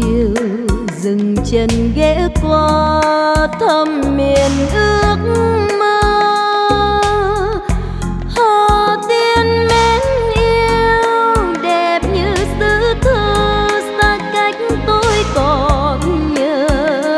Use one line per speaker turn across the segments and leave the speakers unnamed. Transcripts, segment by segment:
chiều dừng chân ghé qua thăm miền ước mơ. Hà Tiên mến yêu đẹp như sứ thơ, xa cách tôi còn nhớ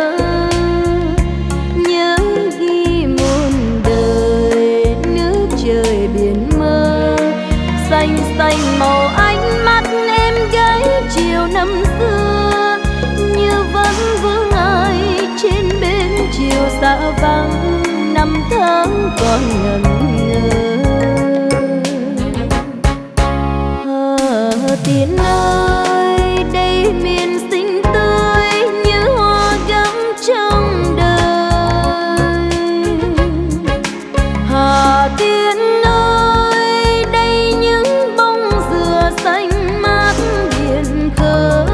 ghi muôn đời nước trời biển mơ. Xanh xanh màu ánh mắt em gái chiều năm xưa, như vẫn vương ai trên bên chiều xa vắng năm tháng còn ngẩn ngơ. Hà Tiên ơi đây miền xinh tươi như hoa gấm trong đời. Hà Tiên ơi đây những bông dừa xanh mát biển khơi.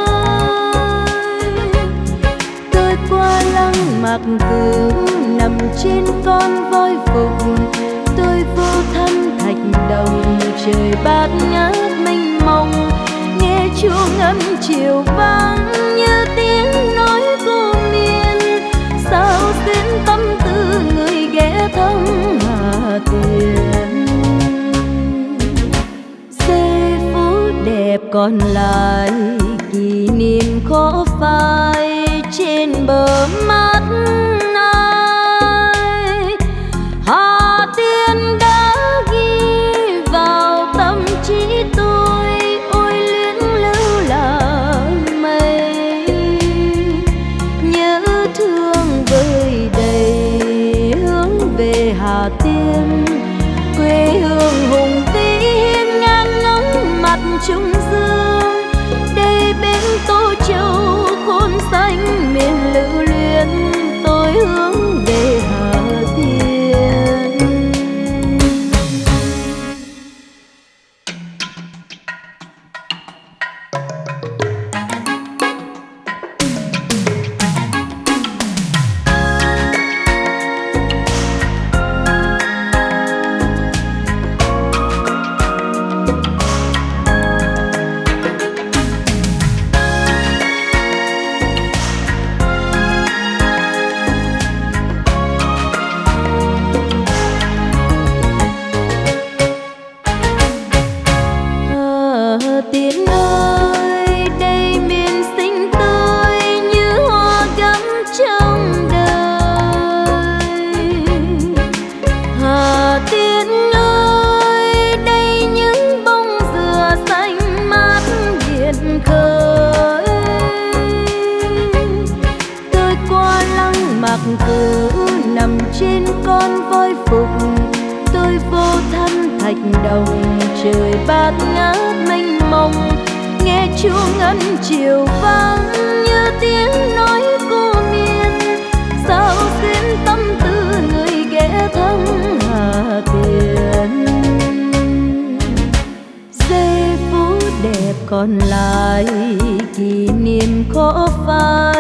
Tôi qua lăng Mạc Cửu nằm trên con voi phục, tôi vô thăm Thạch Đồng trời bát ngát mênh mông. Nghe chuông âm chiều vang như tiếng nói cô miên, sao xuyến tâm tư người ghé thăm Hà Tiên. Giây phút đẹp còn lại kỷ niệm khó phai trên bờ mắt ai. Hà Tiên đã ghi vào tâm trí tôi, ôi luyến lưu là mây. Nhớ thương vơi đầy hướng về Hà Tiên, quê hương hùng vĩ hiên ngang ngóng mặt Trung Dương. Đây bên Tô Châu khôn xanh miền Lữ Luyến, tôi hướng về Hà Tiên. Tiên ơi đây miền xinh tươi như hoa gấm trong đời. Hà Tiên ơi đây những bông dừa xanh mát biển khơi. Tôi qua lăng Mạc Cửu nằm trên con voi phục, tôi vô thăm Thạch Đồng trời bát ngát mênh mông. Nghe chuông ân chiều vang như tiếng nói cô miên, sao xuyến tâm tư người ghé thăm Hà Tiên. Giây phút đẹp còn lại kỷ niệm khó phai